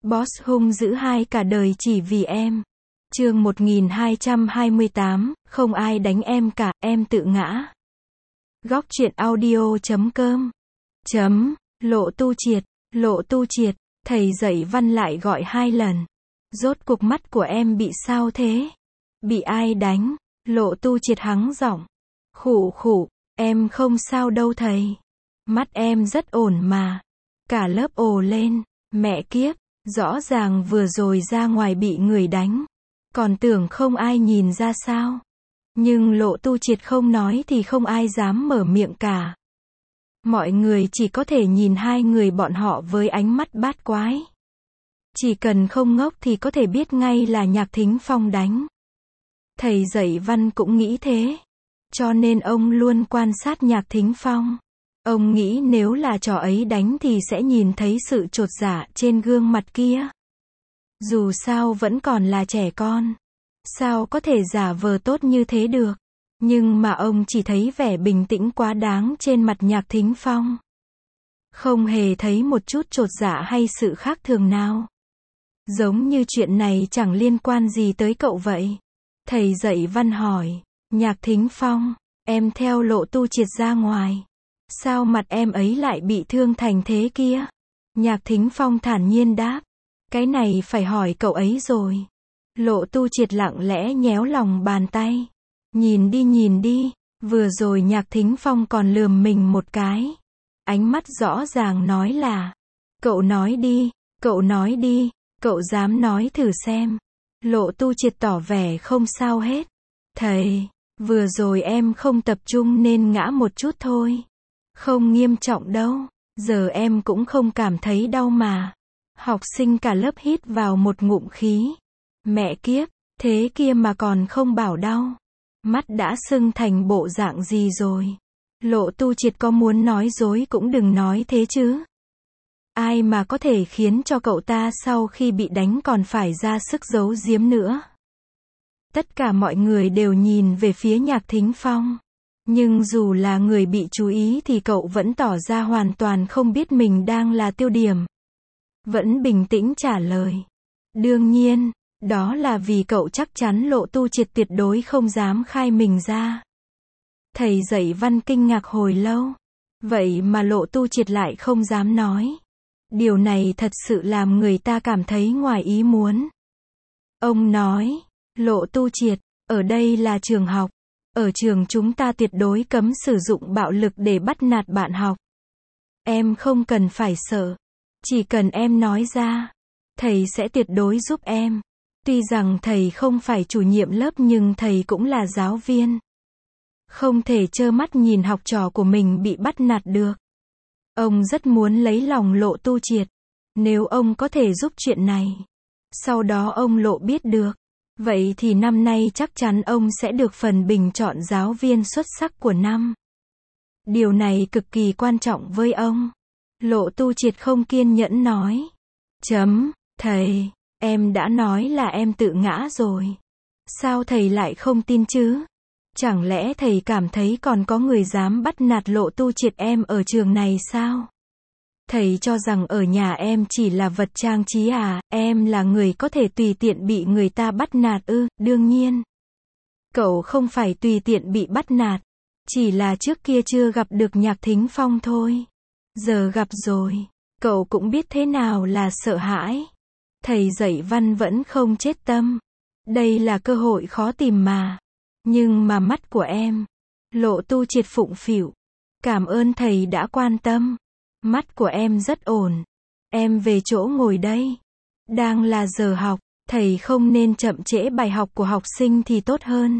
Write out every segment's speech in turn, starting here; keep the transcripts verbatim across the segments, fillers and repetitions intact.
Boss hung dữ hai cả đời chỉ vì em. Chương một nghìn hai trăm hai mươi tám, không ai đánh em cả, em tự ngã. Góc truyện audio chấm com. Chấm, Lộ Tu Triệt, Lộ Tu Triệt, thầy dạy văn lại gọi hai lần. Rốt cuộc mắt của em bị sao thế? Bị ai đánh? Lộ Tu Triệt hắng giọng. Khụ khụ, em không sao đâu thầy. Mắt em rất ổn mà. Cả lớp ồ lên, mẹ kiếp, rõ ràng vừa rồi ra ngoài bị người đánh. Còn tưởng không ai nhìn ra sao. Nhưng Lộ Tu Triệt không nói thì không ai dám mở miệng cả. Mọi người chỉ có thể nhìn hai người bọn họ với ánh mắt bát quái. Chỉ cần không ngốc thì có thể biết ngay là Nhạc Thính Phong đánh. Thầy dạy văn cũng nghĩ thế. Cho nên ông luôn quan sát Nhạc Thính Phong. Ông nghĩ nếu là trò ấy đánh thì sẽ nhìn thấy sự chột dạ trên gương mặt kia. Dù sao vẫn còn là trẻ con. Sao có thể giả vờ tốt như thế được. Nhưng mà ông chỉ thấy vẻ bình tĩnh quá đáng trên mặt Nhạc Thính Phong. Không hề thấy một chút chột dạ hay sự khác thường nào. Giống như chuyện này chẳng liên quan gì tới cậu vậy. Thầy dạy văn hỏi. Nhạc Thính Phong, em theo Lộ Tu Triệt ra ngoài. Sao mặt em ấy lại bị thương thành thế kia? Nhạc Thính Phong thản nhiên đáp. Cái này phải hỏi cậu ấy rồi. Lộ Tu Triệt lặng lẽ nhéo lòng bàn tay. Nhìn đi nhìn đi, vừa rồi Nhạc Thính Phong còn lườm mình một cái. Ánh mắt rõ ràng nói là, cậu nói đi, cậu nói đi, cậu dám nói thử xem. Lộ Tu Triệt tỏ vẻ không sao hết. Thầy, vừa rồi em không tập trung nên ngã một chút thôi. Không nghiêm trọng đâu, giờ em cũng không cảm thấy đau mà. Học sinh cả lớp hít vào một ngụm khí. Mẹ kiếp, thế kia mà còn không bảo đau. Mắt đã sưng thành bộ dạng gì rồi. Lộ Tu Triệt có muốn nói dối cũng đừng nói thế chứ. Ai mà có thể khiến cho cậu ta sau khi bị đánh còn phải ra sức giấu giếm nữa. Tất cả mọi người đều nhìn về phía Nhạc Thính Phong. Nhưng dù là người bị chú ý thì cậu vẫn tỏ ra hoàn toàn không biết mình đang là tiêu điểm. Vẫn bình tĩnh trả lời. Đương nhiên, đó là vì cậu chắc chắn Lộ Tu Triệt tuyệt đối không dám khai mình ra. Thầy dạy văn kinh ngạc hồi lâu. Vậy mà Lộ Tu Triệt lại không dám nói. Điều này thật sự làm người ta cảm thấy ngoài ý muốn. Ông nói, Lộ Tu Triệt, ở đây là trường học. Ở trường chúng ta tuyệt đối cấm sử dụng bạo lực để bắt nạt bạn học. Em không cần phải sợ. Chỉ cần em nói ra, thầy sẽ tuyệt đối giúp em. Tuy rằng thầy không phải chủ nhiệm lớp nhưng thầy cũng là giáo viên. Không thể trơ mắt nhìn học trò của mình bị bắt nạt được. Ông rất muốn lấy lòng Lộ Tu Triệt. Nếu ông có thể giúp chuyện này, sau đó ông Lộ biết được, vậy thì năm nay chắc chắn ông sẽ được phần bình chọn giáo viên xuất sắc của năm. Điều này cực kỳ quan trọng với ông. Lộ Tu Triệt không kiên nhẫn nói. Chấm, thầy, em đã nói là em tự ngã rồi. Sao thầy lại không tin chứ? Chẳng lẽ thầy cảm thấy còn có người dám bắt nạt Lộ Tu Triệt em ở trường này sao? Thầy cho rằng ở nhà em chỉ là vật trang trí à, em là người có thể tùy tiện bị người ta bắt nạt ư? Đương nhiên. Cậu không phải tùy tiện bị bắt nạt. Chỉ là trước kia chưa gặp được Nhạc Thính Phong thôi. Giờ gặp rồi, cậu cũng biết thế nào là sợ hãi. Thầy dạy văn vẫn không chết tâm. Đây là cơ hội khó tìm mà. Nhưng mà mắt của em. Lộ Tu Triệt phụng phịu. Cảm ơn thầy đã quan tâm. Mắt của em rất ổn. Em về chỗ ngồi đây. Đang là giờ học, thầy không nên chậm trễ bài học của học sinh thì tốt hơn.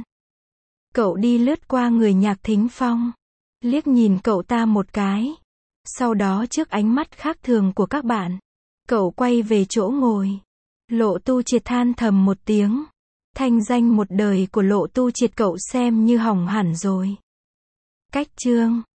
Cậu đi lướt qua người Nhạc Thính Phong. Liếc nhìn cậu ta một cái. Sau đó trước ánh mắt khác thường của các bạn, cậu quay về chỗ ngồi. Lộ Tu Triệt than thầm một tiếng. Thanh danh một đời của Lộ Tu Triệt cậu xem như hỏng hẳn rồi. Cách chương